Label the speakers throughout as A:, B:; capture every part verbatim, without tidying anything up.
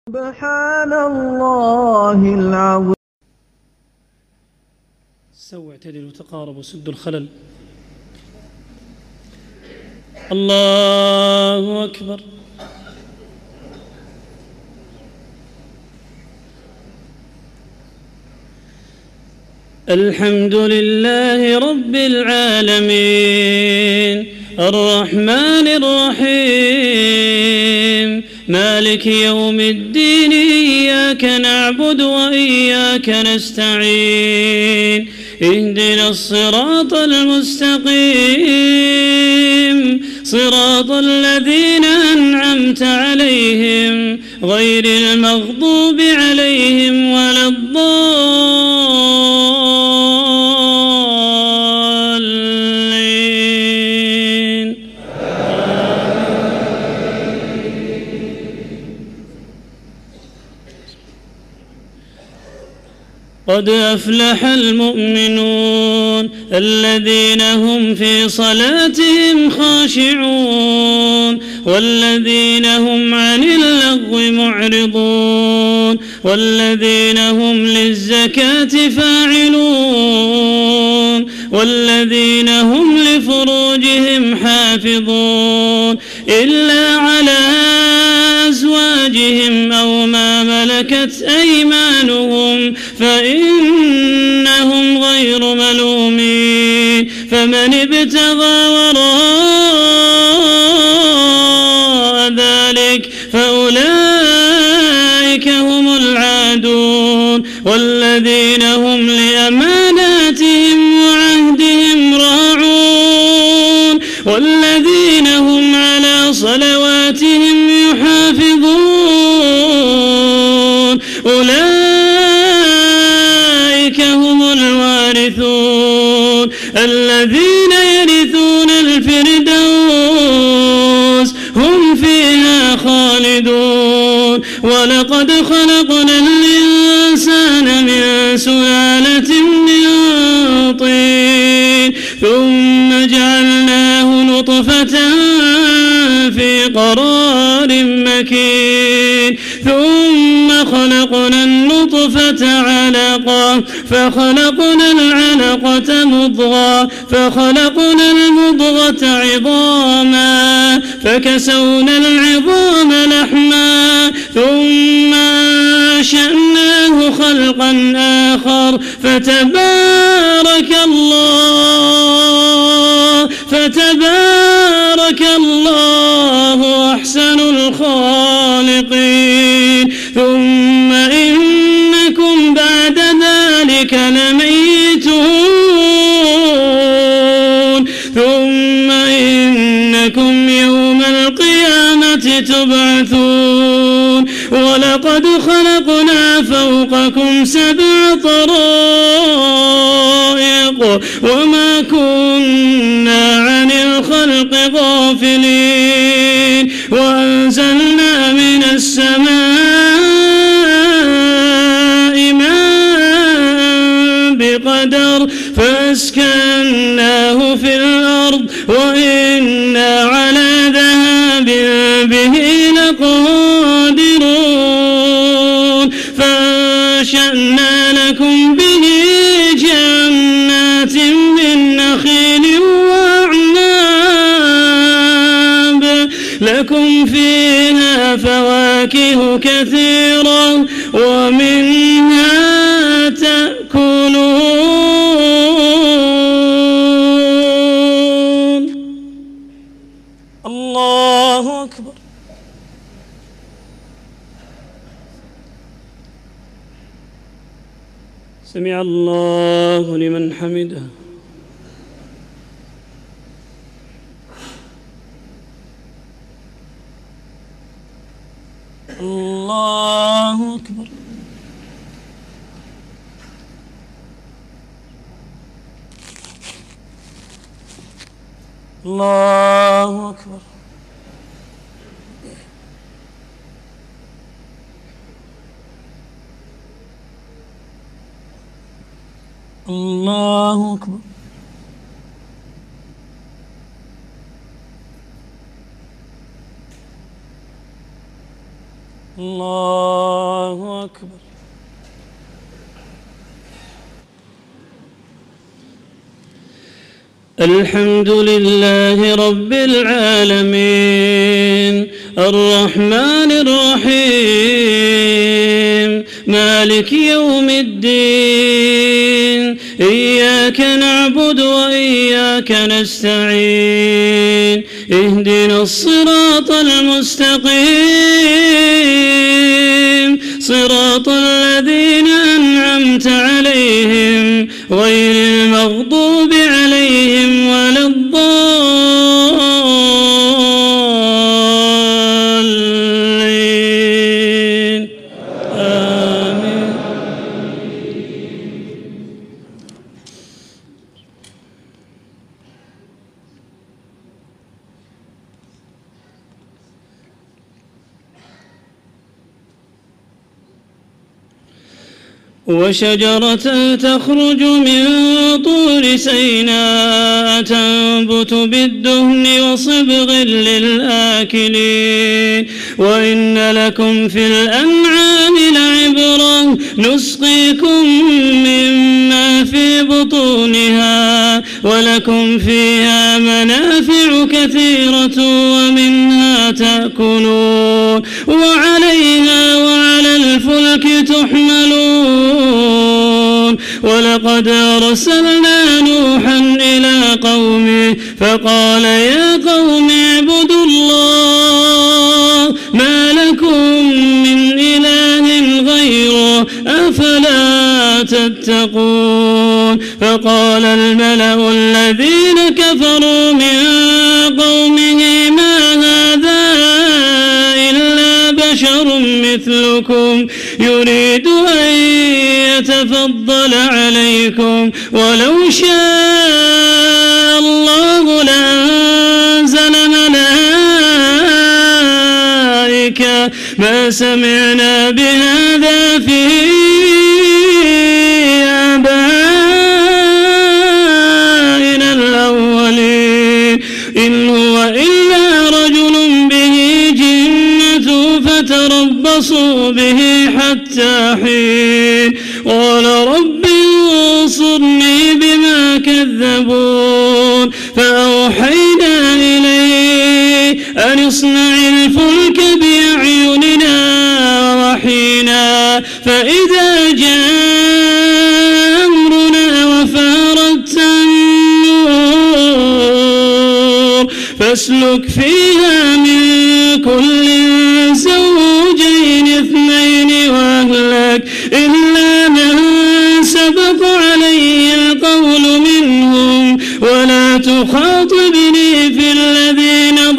A: سبحان الله العظيم.
B: استووا اعتدلوا وتقاربوا سدوا الخلل. الله أكبر. الحمد لله رب العالمين الرحمن الرحيم مالك يوم الدين إياك نعبد وإياك نستعين اهدنا الصراط المستقيم صراط الذين أنعمت عليهم غير المغضوب عليهم ولا الضالين. قد أفلح المؤمنون الذين هم في صلاتهم خاشعون والذين هم عن اللغو معرضون والذين هم للزكاة فاعلون والذين هم لفروجهم حافظون إلا على أزواجهم أو ما ملكت أيمانهم فإنهم غير ملومين فمن ابتغى وراء ذلك فأولئك هم العادون والذين هم لأماناتهم وعهدهم راعون والذين هم على صلواتهم يحافظون أولئك هم الوارثون الذين يرثون الفردوس هم فيها خالدون. ولقد خلقنا الإنسان من سلالة من طين ثم جعلناه نطفة في قرار مكين ثم خلقنا النطفة علقة فخلقنا العلقة مضغة فخلقنا المضغة عظاما فكسونا العظام لحما ثم أنشأناه خلقا آخر فتبارك الله فتبارك الله أحسن الخالقين. ثم إنكم بعد ذلك لميتون ثم إنكم يوم القيامة تبعثون. ولقد خلقنا فوقكم سبع طرائق وما كنا عن الخلق غافلين وأنزلنا من السماء ماء بقدر فأسكناه في الأرض وإنا على ذهاب به لقادرون فأنشأنا لكم به جنات من نخيل وأعناب لكم فيها فواكه كثيرة ومنها تأكلون. الله أكبر. سمع الله لمن حمده. الله أكبر. الله أكبر. الله أكبر. الله الله أكبر. الحمد لله رب العالمين الرحمن الرحيم مالك يوم الدين إياك نعبد وإياك نستعين اهدنا الصراط المستقيم صراط الذين أنعمت عليهم غير المغضوب عليهم ولا الضالين آمين. وشجرة تخرج من طور سيناء تنبت بالدهن وصبغ للآكلين وإن لكم في الأنعام لعبرة نسقيكم مما في بطونها ولكم فيها منافع كثيرة ومنها تأكلون وعليها وعلى الفلك تحملون. ولقد أرسلنا نوحا إلى قومه فقال يا قوم اعبدوا الله ما لكم من إله غيره أفلا تتقون. فقال الملأ الذين كفروا من قومه ما هذا إلا بشر مثلكم يريد أن يتفضل عليكم ولو شاء الله لأنزل ملائكة ما سمعنا بهذا في آبائنا الأولين إن هو إلا رجل به جنة فتربصوا به حتى حين. قال رب انصرني بما كذبون فأوحينا إليه أن اصنع الفلك بأعيننا ووحينا فإذا جاء أمرنا وفارت النور فاسلك فيها من كل زوجين اثنين وأهلك إلا من سبق عليه القول منهم ولا تخاطبني في الذين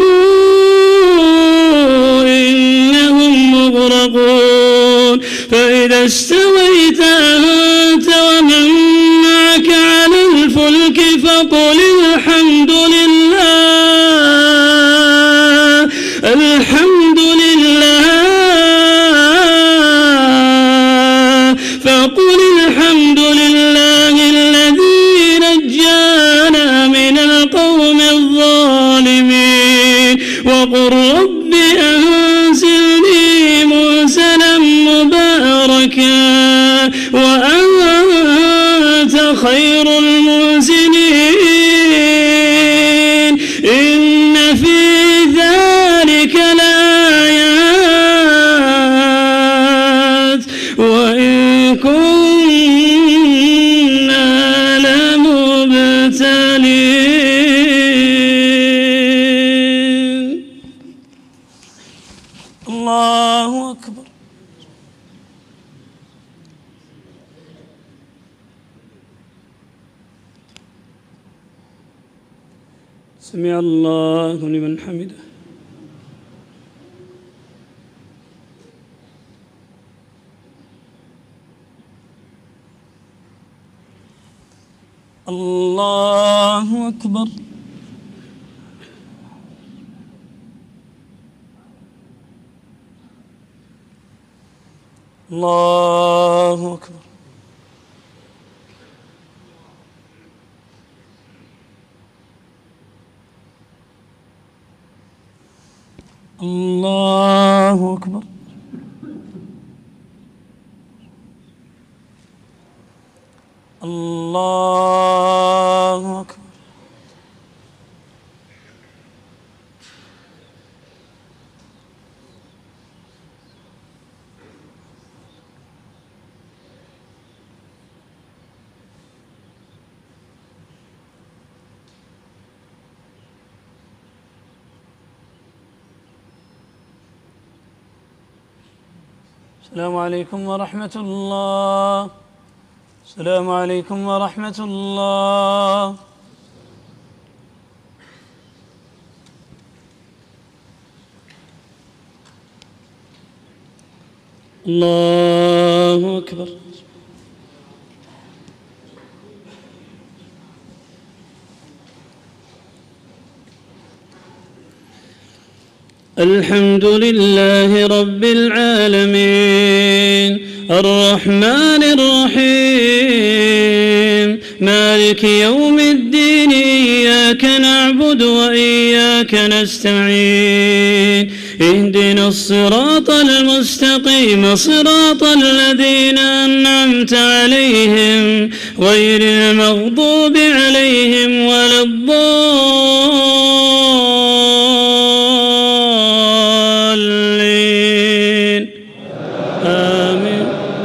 B: ظلموا إنهم مغرقون. فإذا استويت أنت ومن معك على الفلك فقل الحمد لله الحمد لله فقل الحمد لله الذي نجانا من القوم الظالمين وقل رب أنزلني منزلا مباركا وأنت خير المنزلين إن في ذلك لآيات وإن كنا لمبتلين. الله أكبر. سمع الله لمن حمده. الله أكبر. الله أكبر. الله أكبر. الله أكبر. السلام عليكم ورحمة الله. السلام عليكم ورحمة الله. الله أكبر. الحمد لله رب العالمين الرحمن الرحيم مالك يوم الدين إياك نعبد وإياك نستعين اهدنا الصراط المستقيم صراط الذين أنعمت عليهم غير المغضوب عليهم ولا الضالين آمين.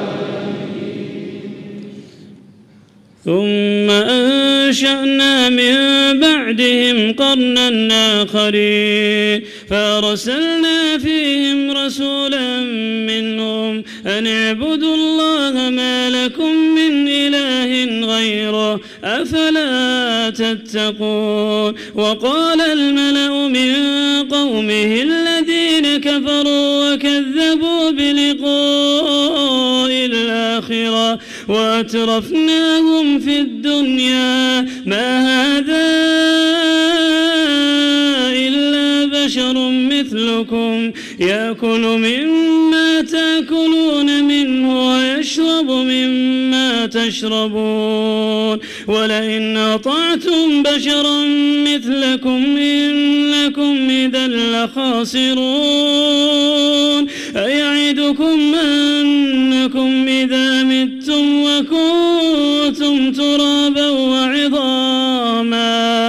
B: ثم أنشأنا من بعدهم قرنا آخرين فأرسلنا فيهم رسولا منهم أن اعبدوا الله ما لكم من إله غيره أفلا تتقون. وقال الملأ من قومه الذين كفروا وكذبوا بلقاء الآخرة وأترفناهم في الدنيا ما هذا إلا بشر مثلكم يأكل مما تأكلون منه ويشرب مما تشربون ولئن أطعتم بشرا مثلكم إنكم إذا لخاسرون. أيعدكم أنكم إذا متم وكنتم ترابا وعظاما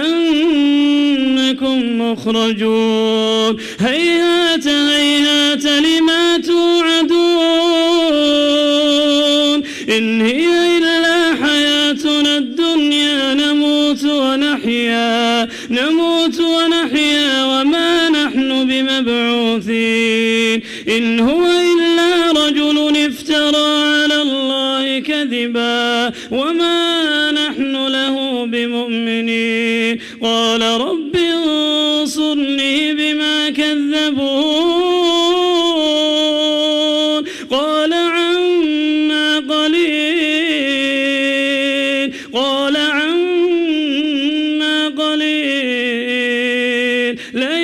B: أنكم مخرجون. هيهات هيهات لما توعدون إن هي إلا حياتنا الدنيا نموت ونحيا نموت ونحيا وما نحن بمبعوثين إن هو إلا رجل افترى على الله كذبا وما نحن له بمؤمنين. قال رب انصرني بما كذبون قال عما قليل قال عما قليل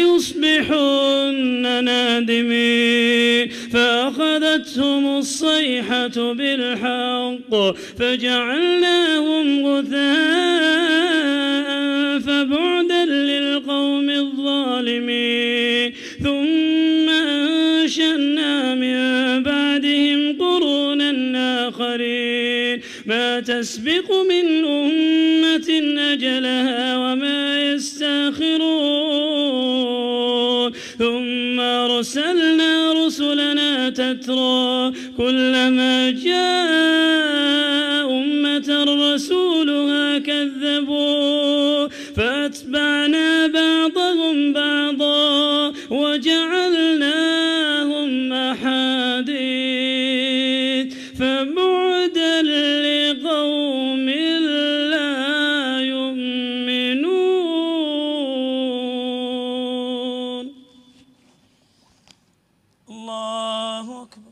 B: ليصبحن نادمين. فأخذتهم الصيحة بالحق فجعلناهم غثاء فبعدا للقوم الظالمين. ثم أنشأنا من بعدهم قرونا آخرين ما تسبق من أمة أجلها وما يستأخرون. ثم أرسلنا رسلنا تترى كلما جاء أمة رسولها كذبوا فأتبعنا بعضهم بعضا وجعلناهم أحاديث فبعدا لقوم لا يؤمنون. الله أكبر.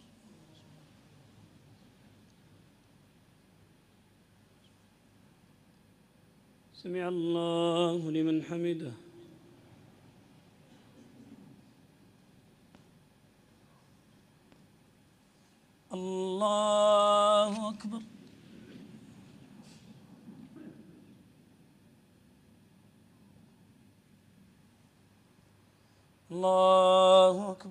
B: سمع الله لمن حمده. الله أكبر. الله أكبر.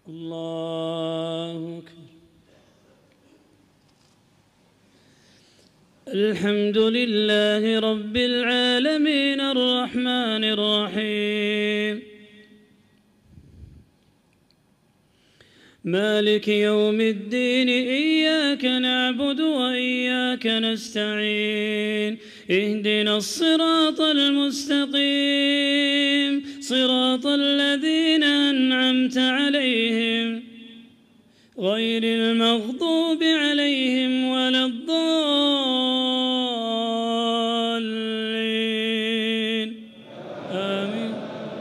B: الله أكبر. الحمد لله رب العالمين الرحمن الرحيم مالك يوم الدين إياك نعبد وإياك نستعين اهدنا الصراط المستقيم صراط الذين أنعمت عليهم غير المغضوب عليهم ولا الضالين آمين.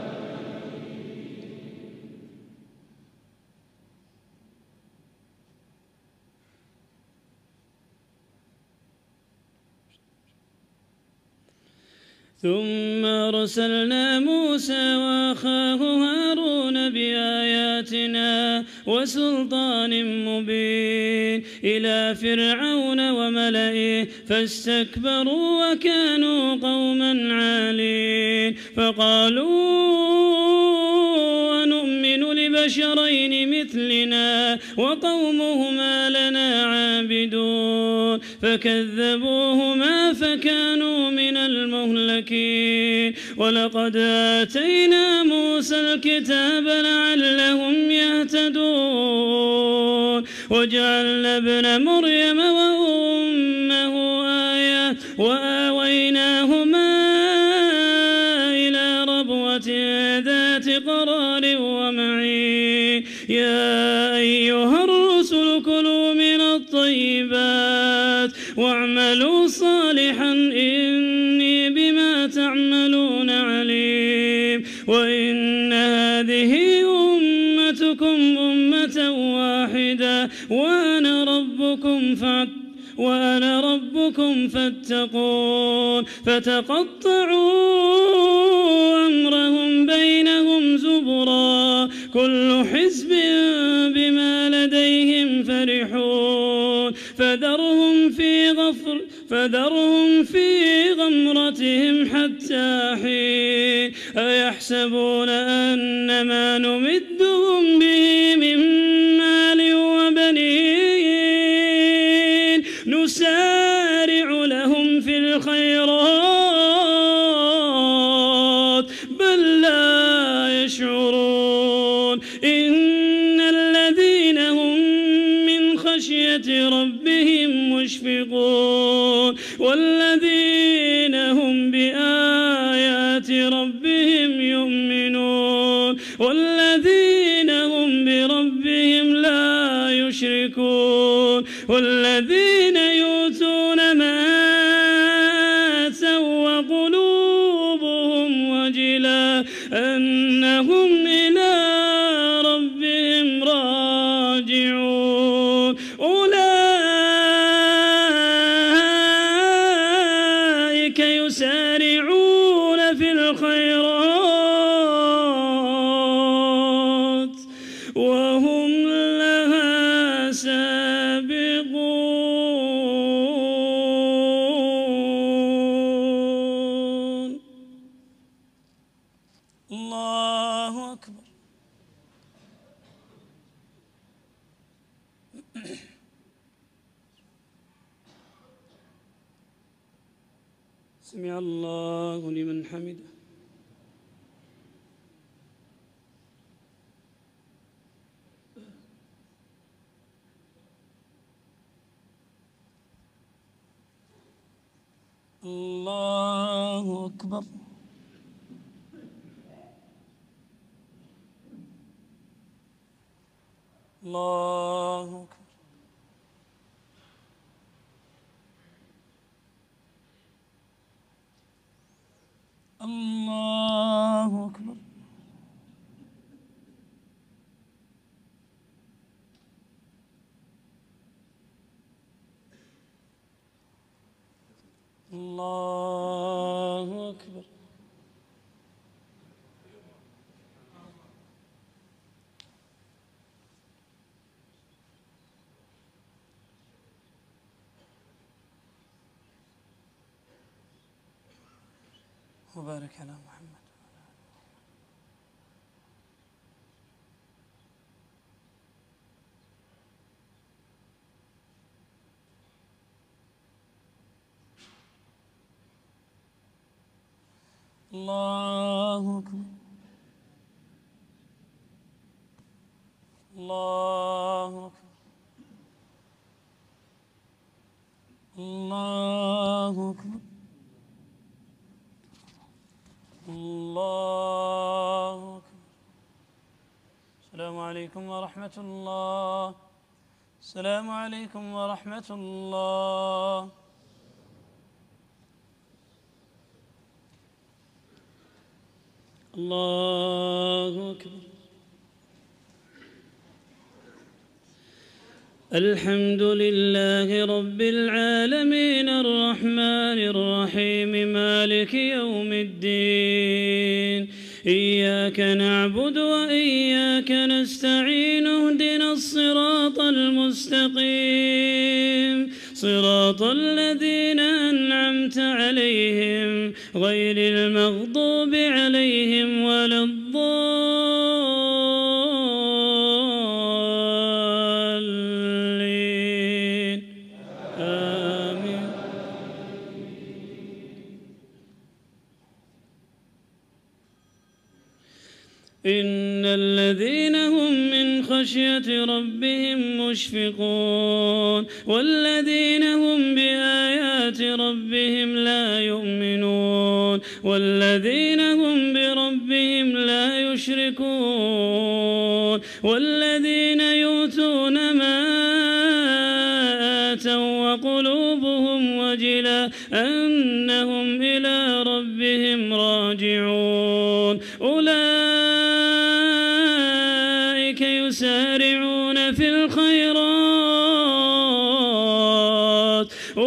B: ثم أرسلنا موسى وأخاه هارون بآياتنا وسلطان مبين إلى فرعون وملئه فاستكبروا وكانوا قوما عالين فقالوا أنؤمن لبشرين مثلنا وقومهما لنا عابدون فكذبوهما فكانوا من المهلكين ولقد آتينا موسى الكتاب لعلهم يهتدون وجعلنا ابن مريم وأمه آية وآويناهما إلى ربوة ذات قرار ومعين يا أيها الرسل كلوا من الطيبات واعملوا صالحا إني بما تعملون عليم وإن هذه أمتكم أمة واحدة وأنا ربكم فاتقون وأنا ربكم فاتقون فتقطعوا أمرهم بينهم زبرا كل حزب بما لديهم فرحون فذرهم في غفر فذرهم في غمرتهم حتى حين أيحسبون أن ما نمدهم به من مال وبنين نسارع لهم في الخيرات بل لا يشعرون إن الذين هم من خشية ربهم مشفقون والذين هم بآيات ربهم يؤمنون والذين هم بربهم لا يشركون والذين يؤتون ما آتوا وقلوبهم وجلة أنهم إلى ربهم راجعون أولئك يسارعون في الخيرات وهم لها سابقون. الله أكبر. سمع الله لمن حمده. الله أكبر. الله أكبر. الله أكبر. الله أكبر. وبارك على محمد. الله أكبر. الله أكبر. الله أكبر. الله أكبر. السلام عليكم ورحمة الله. السلام عليكم ورحمة الله. الله أكبر. الحمد لله رب العالمين الرحمن الرحيم مالك يوم الدين إياك نعبد وإياك نستعين اهدنا الصراط المستقيم صراط الذين أنعمت عليهم غير المغضوب عليهم ولا الضالين آمين. إن الذين هم من خشية ربهم مشفقون والذين هم بآيات ربهم لا يؤمنون والذين هم بربهم لا يشركون والذين يؤتون ما آتوا وقلوبهم وجلة أنهم إلى ربهم راجعون أولئك يسارعون في الخيرات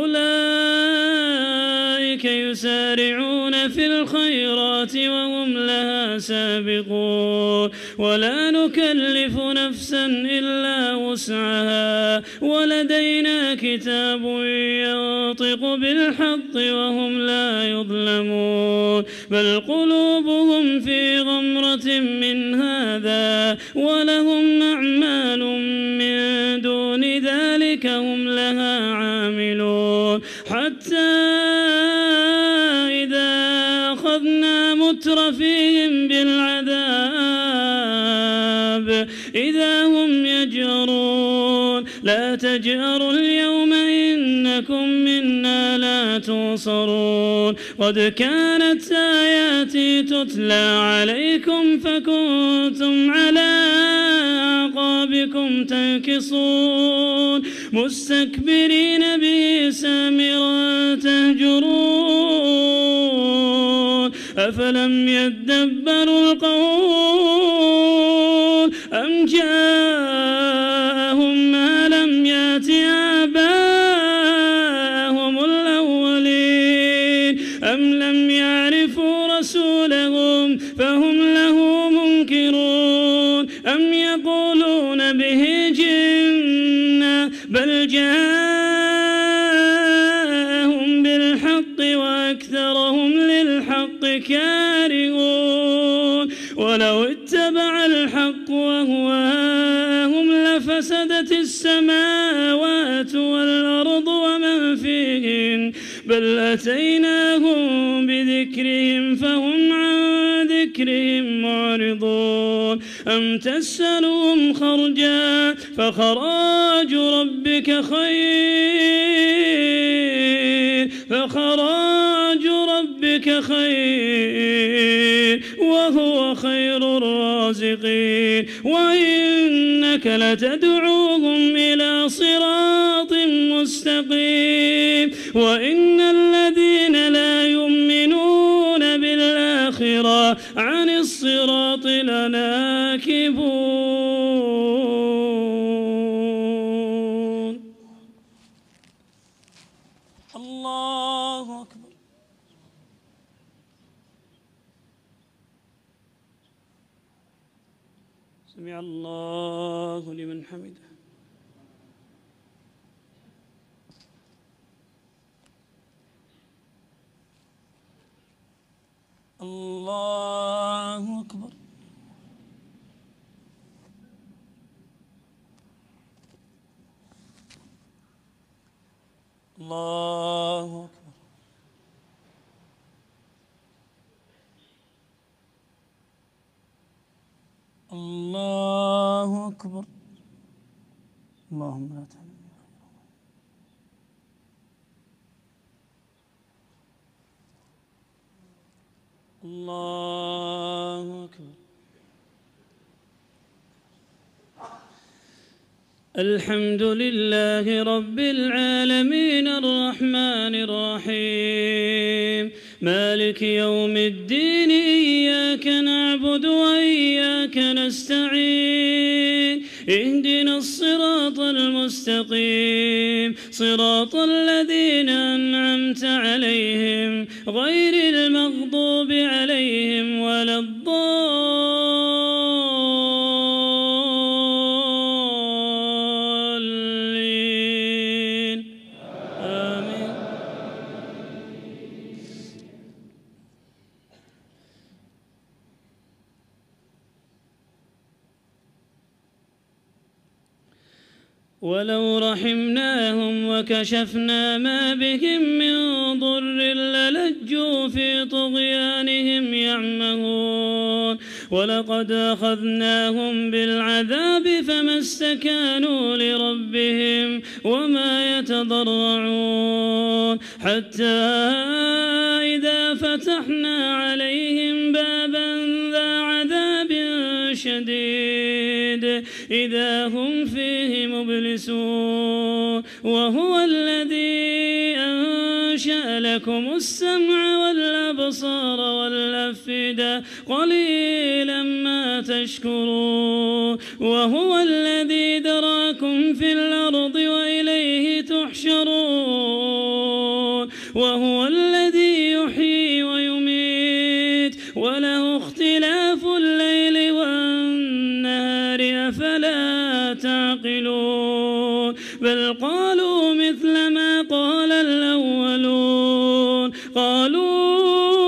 B: أولئك يسارعون في الخيرات وهم لها سابقون ولا نكلف نفسا إلا وسعها ولدينا كتاب ينطق بالحق وهم لا يظلمون بل قلوبهم في غمرة من هذا ولهم أعمال من دون ذلك هم لها عاملون حتى إذا أخذنا مترفيهم بالعذاب إذا هم يجأرون لا تجأروا اليوم إنكم منا لا تنصرون قد كانت آياتي تتلى عليكم فكنتم على أعقابكم تنكصون مستكبرين به سامرا تهجرون أفلم يدبروا القول أم جاءهم ما لم يأت آباءهم الأولين أم لم يعرفوا رسولهم فهم له منكرون أم يقولون به جنة بل جاءهم بالحق وأكثرهم للحق كارهون ولو اتبع الحق وأهواءهم لفسدت السماوات والأرض ومن فيهن بل أتيناهم بذكرهم فهم عن ذكرهم معرضون أم تسألهم خرجا فخراج ربك خير فخراج ربك خير وهو خير الرازقين وإنك لتدعوهم إلى صراط مستقيم وإن الذين لا يؤمنون بالآخرة عن الصراط لناكبون. الله أكبر. سمع الله لمن حمده. الله أكبر. الله أكبر. الله أكبر. اللهم لا تحرمنا. الله أكبر. الحمد لله رب العالمين الرحمن الرحيم مالك يوم الدين إياك نعبد وإياك نستعين اهدنا الصراط المستقيم صراط الذين أنعمت عليهم غير المغضوب عليهم ولا الضالين آمين. ولو رحمناهم وكشفنا ما بهم من ضر للجوا في طغيانهم يعمهون ولقد أخذناهم بالعذاب فما استكانوا لربهم وما يتضرعون حتى إذا فتحنا عليهم بابا ذا عذاب شديد إذا هم فيه مبلسون وهو الذي أنشأ لكم السمع والأبصار والأفئدة قليلا ما تشكرون وهو الذي ذراكم في الأرض وإليه تحشرون وهو الذي يحيي ويميت وله اختلاف الليل والنهار أفلا تعقلون بل قالوا مثل ما قال الأولون قالوا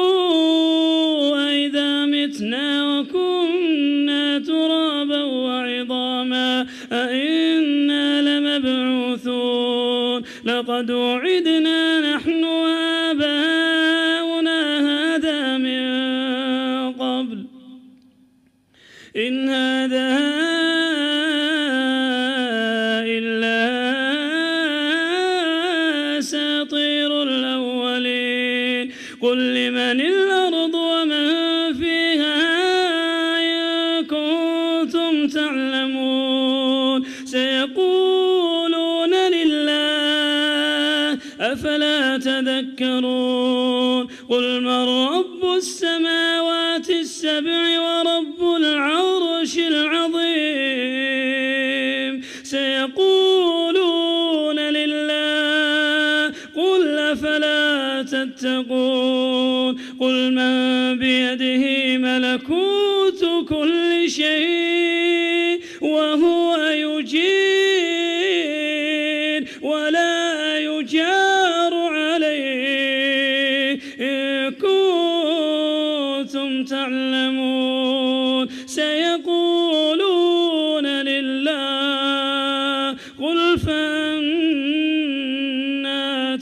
B: أئذا متنا وكنا ترابا وعظاما أئنا لمبعوثون لقد وعدنا نحن وآباؤنا هذا من قبل إن هذا إلا أساطير الأولين قل لمن الأرض ومن فيها إن كنتم تعلمون سيقولون لله أفلا تذكرون قل من رب السماوات السبع ورب العرش العظيم سيقولون لله قل أفلا تتقون قل من بيده ملكوت كل شيء وهو يجير ولا يجار عليه إن كنتم تعلمون سيقولون لله قل فأنا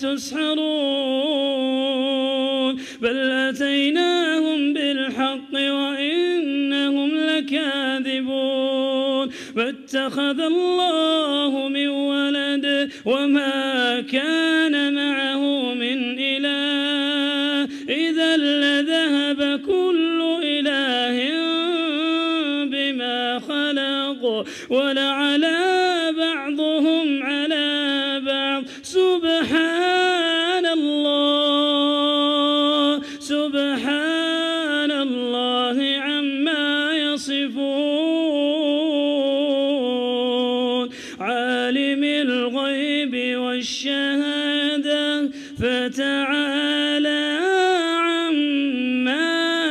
B: تسحرون بل أتيناهم بالحق وإنهم لكاذبون ما اتخذ الله من ولد وما كان معه من إله إذا لذهب كل إله بما خلق ولعلى بعضهم على بعض سبحان الله سبحان الله عما يصفون عالم الغيب والشهادة فتعالى عما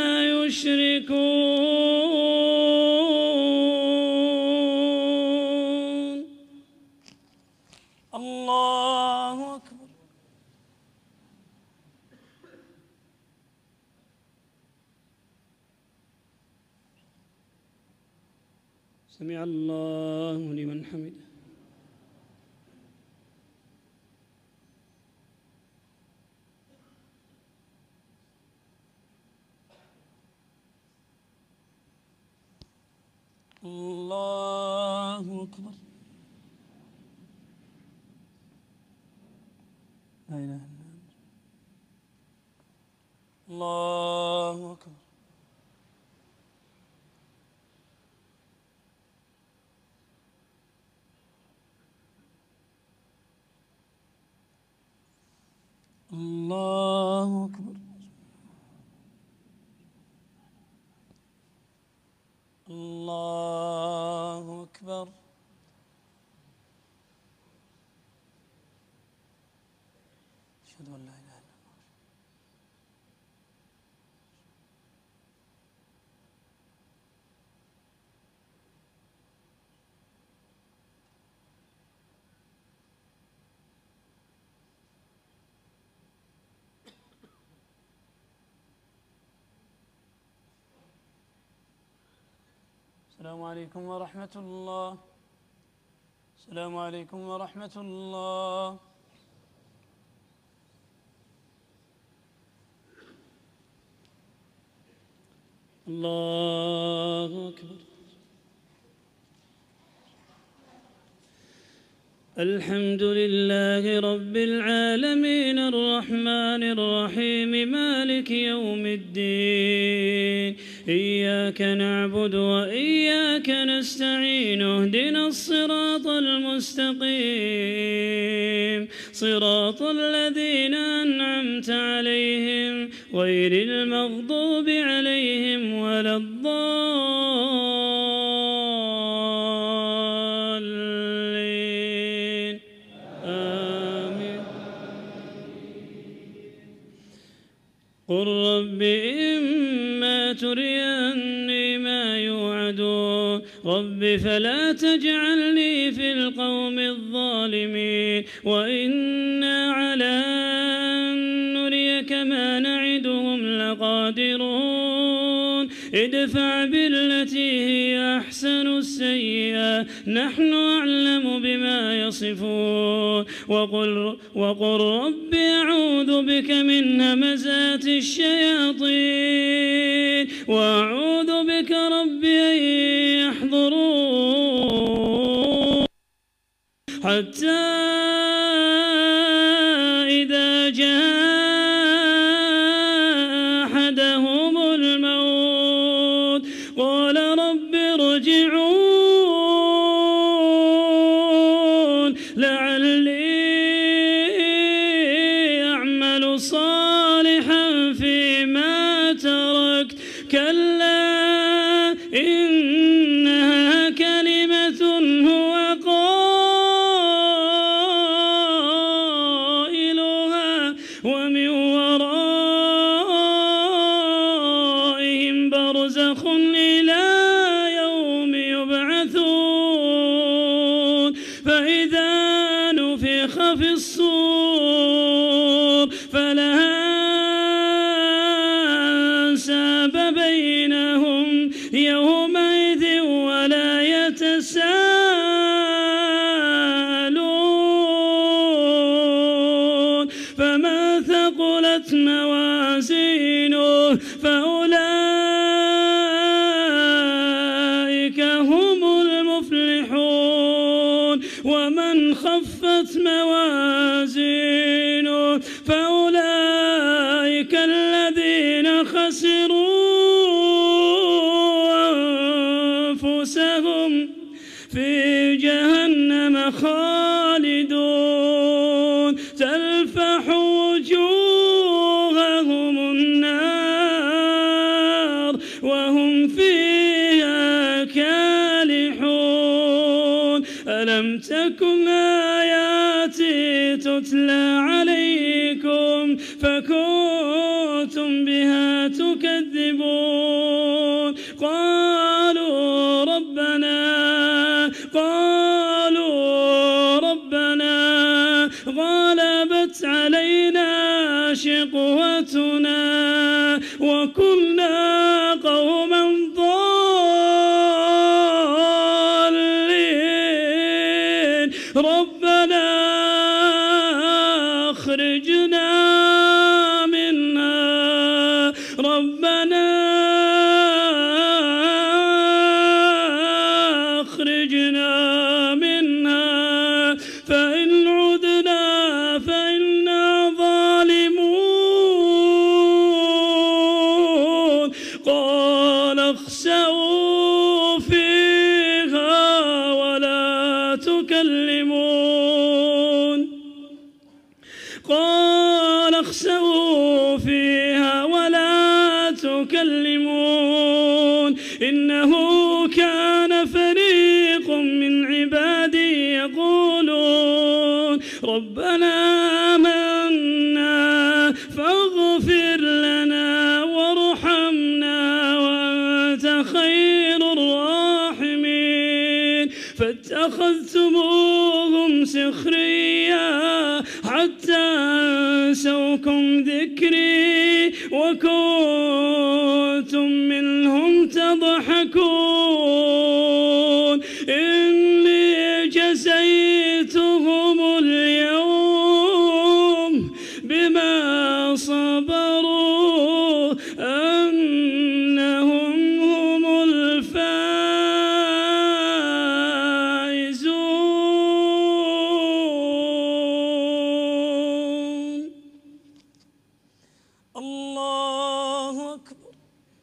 B: يشركون. الله أكبر. سمع الله لمن حمده. أكبر. لا إله إلا الله. الله أكبر. الله أكبر. الله أكبر. أشهد أن لا إله إلا الله. السلام عليكم ورحمة الله. السلام عليكم ورحمة الله. الله أكبر. الحمد لله رب العالمين الرحمن الرحيم مالك يوم الدين. إياك نعبد وإياك نستعين اهدنا الصراط المستقيم صراط الذين أنعمت عليهم غير المغضوب عليهم ولا الضالين آمين. قل رب إما تريني ما يوعدون رب فلا تجعلني في القوم الظالمين وإنا على أن نريك ما نعدهم لقادرون ادفع بالتي هي أحسن السيئة نحن أعلم بما يصفون وقل, وقل رب أعوذ بك من همزات الشياطين وأعوذ بك رب أن يحضرون حتى إذا جاء أحدهم الموت قال رب ارجعون لعلي أعمل صالحا فيما تركت كلا إنها كلمة هو قائلها ومن ورائهم برزخ إلى يوم يبعثون فإذا نفخ في الصور فلا أنساب بينهم يومئذ ولا يتساءلون فمن ثقلت موازينه فأولئك هم المفلحون ومن خفت موازينه فأولئك الذين خسروا أنفسهم في جهنم خالدون تلفح وجوههم النار وهم فيها كالحون ألم تكن آياتي تتلى عليكم فكنتم بها تكذبون قالوا ربنا قالوا ربنا غلبت علينا شقوتنا وكنا قوما ضالين ربنا أخرجنا منها ربنا أخرجنا خير الراحمين فاتخذتموهم سخريا حتى أنسوكم ذكري وكنتم منهم تضحكون إني جزيتهم اليوم بما صبروا أنهم هم الفائزون. الله أكبر.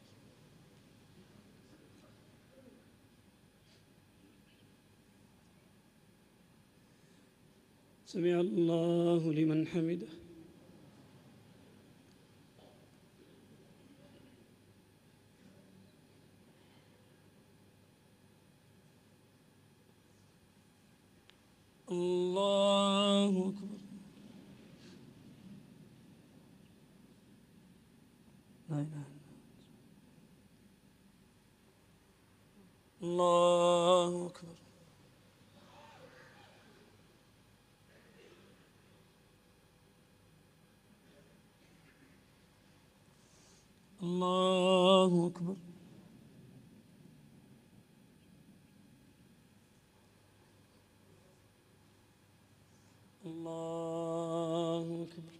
B: سمع الله لمن حمده. الله أكبر. لا إله إلا الله. الله أكبر. الله أكبر. الله أكبر.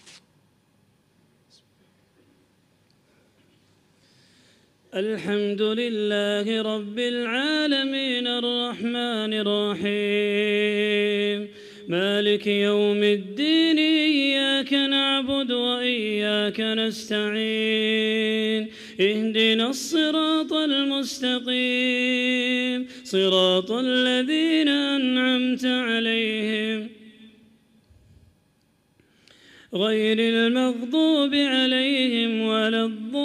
B: الحمد لله رب العالمين الرحمن الرحيم مالك يوم الدين إياك نعبد وإياك نستعين اهدنا الصراط المستقيم صراط الذين أنعمت عليهم غير المغضوب عليهم ولا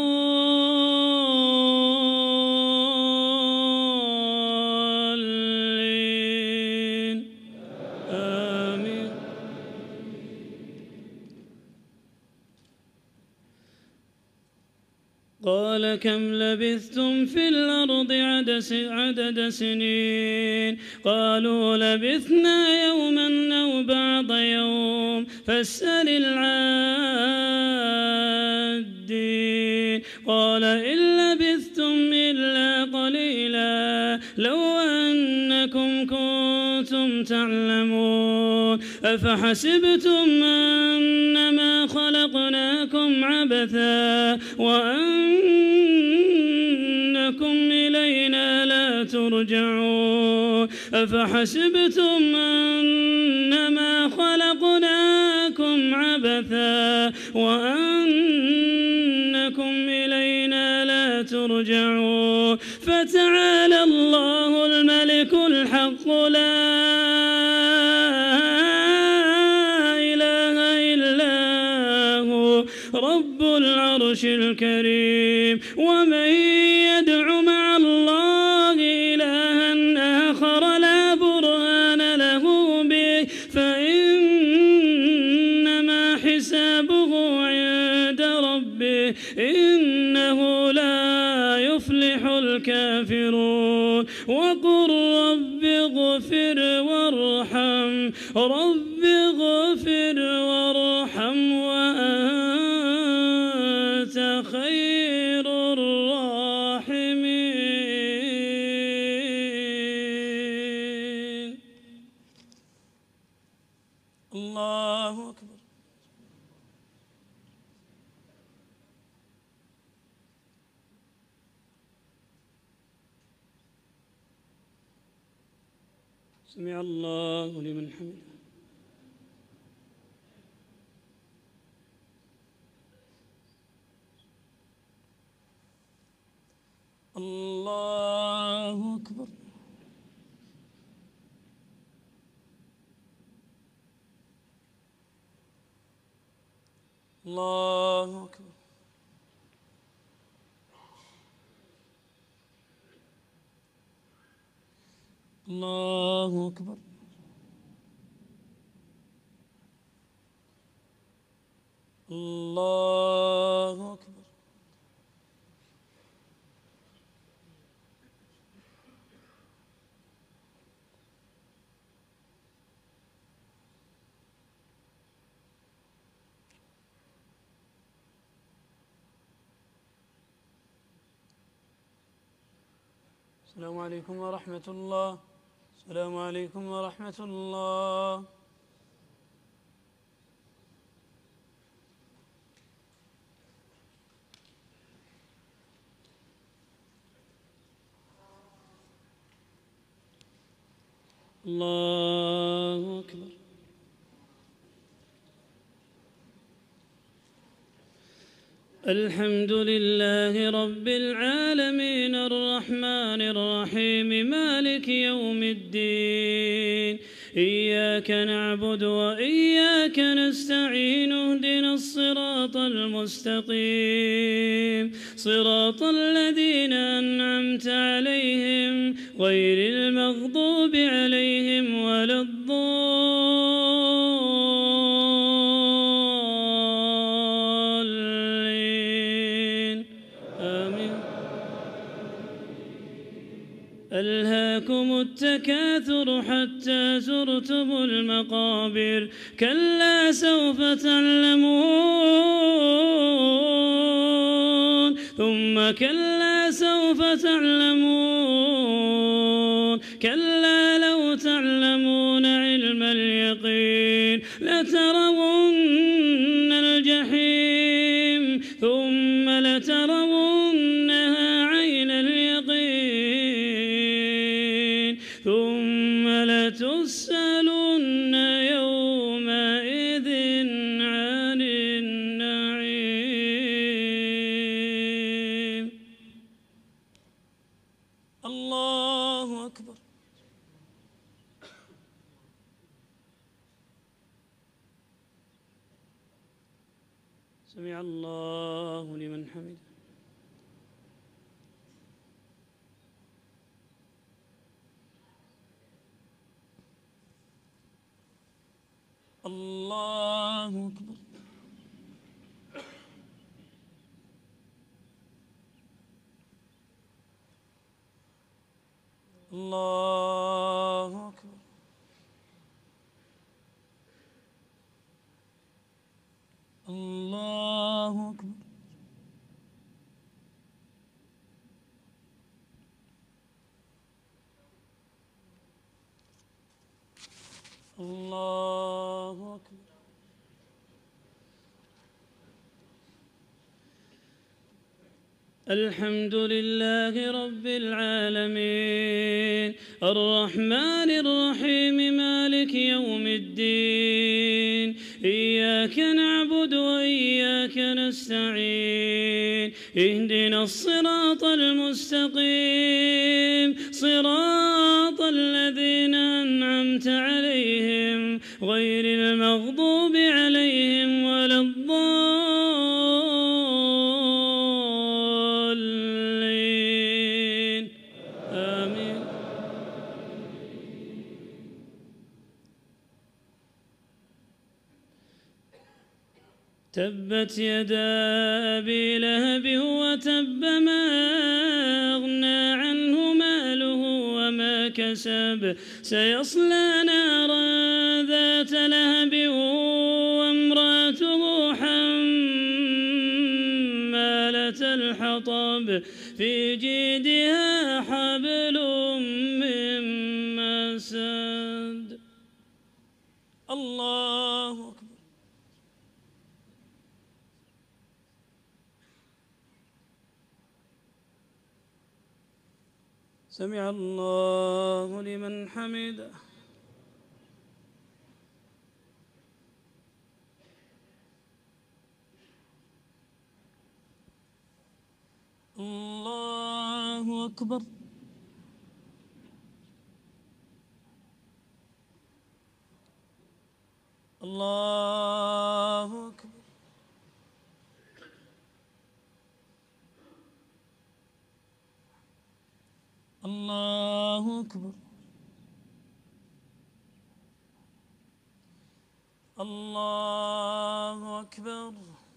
B: الضالين آمين. قال كم لبثتم في الأرض عدد سنين قالوا لبثنا يوما أو بعض يوم فاسأل العادين قال إن لبثتم إلا قليلا لو أنكم كنتم تعلمون أفحسبتم أنما خلقناكم عبثا وأنكم إلينا لا ترجعون أفحسبتم أنما خلقناكم عبثا وأنكم إلينا لا ترجعون فتعالى الله الملك الحق لا إله إلا هو رب العرش الكريم. ومن يدع مع الله إلها آخر لا برهان له به فإنما حسابه عند ربه إنه لا يفلح الكافرون. وقل رب اغفر وارحم رب اغفر وارحم وأنت خير الراحمين. الله أكبر. سمع الله لمن حمده. الله أكبر. الله أكبر. الله أكبر. الله أكبر. السلام عليكم ورحمة الله. السلام عليكم ورحمة الله. الله أكبر. الحمد لله رب العالمين الرحمن الرحيم مالك يوم الدين، إياك نعبد وإياك نستعين، اهدنا الصراط المستقيم صراط الذين أنعمت عليهم غير المغضوب عليهم ولا الضالين آمين. ألهاكم التكاثر حتى زرتم المقابر، كلا سوف تعلمون ثم كلا سوف تعلمون، كلا لو تعلمون علم اليقين لترون الجحيم ثم لترونها عين اليقين ثم لتسألن يومئذ عن النعيم. الله أكبر. سمع الله لمن حمده. الله أكبر. الله أكبر. الله أكبر. الله أكبر. الحمد لله رب العالمين الرحمن الرحيم مالك يوم الدين، إياك نعبد وإياك نستعين، اهدنا الصراط المستقيم صراط الذين أنعمت عليهم غير المغضوب عليهم ولا الضالين آمين. تبت يدا أبي لهب وتب، ما أغنى عنه ماله وما كسب، سيصلى نارا ذات لهب وامرأته حمالة الحطب، في جيدها حبل من مسد. الله أكبر. سمع الله لمن حمده. الله أكبر. الله أكبر. الله أكبر. الله أكبر.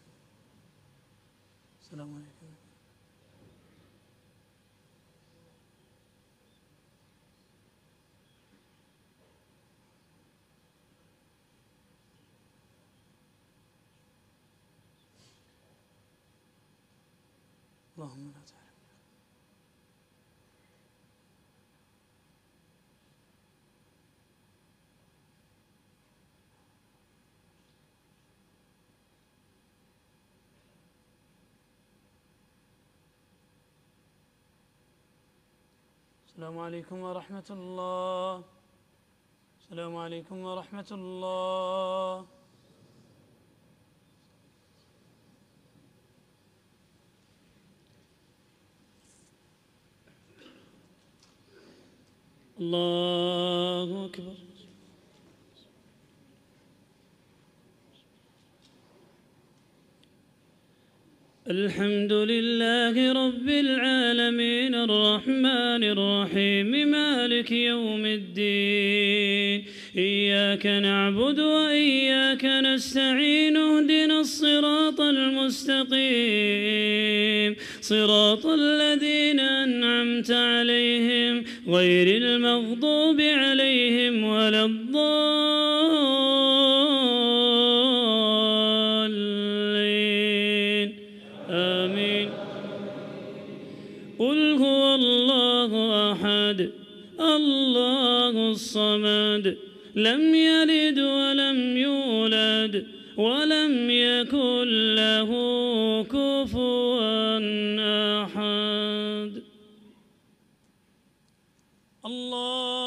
B: السلام عليكم. اللهم لا تحرمنا. السلام عليكم ورحمة الله. السلام عليكم ورحمة الله. الله أكبر. الحمد لله رب العالمين الرحمن الرحيم مالك يوم الدين، إياك نعبد وإياك نستعين، اهدنا الصراط المستقيم صراط الذين أنعمت عليهم غير المغضوب عليهم ولا الضالين آمين. قل هو الله أحد الله الصمد لم يلد ولم يولد ولم يكن له كفوا أحد. الله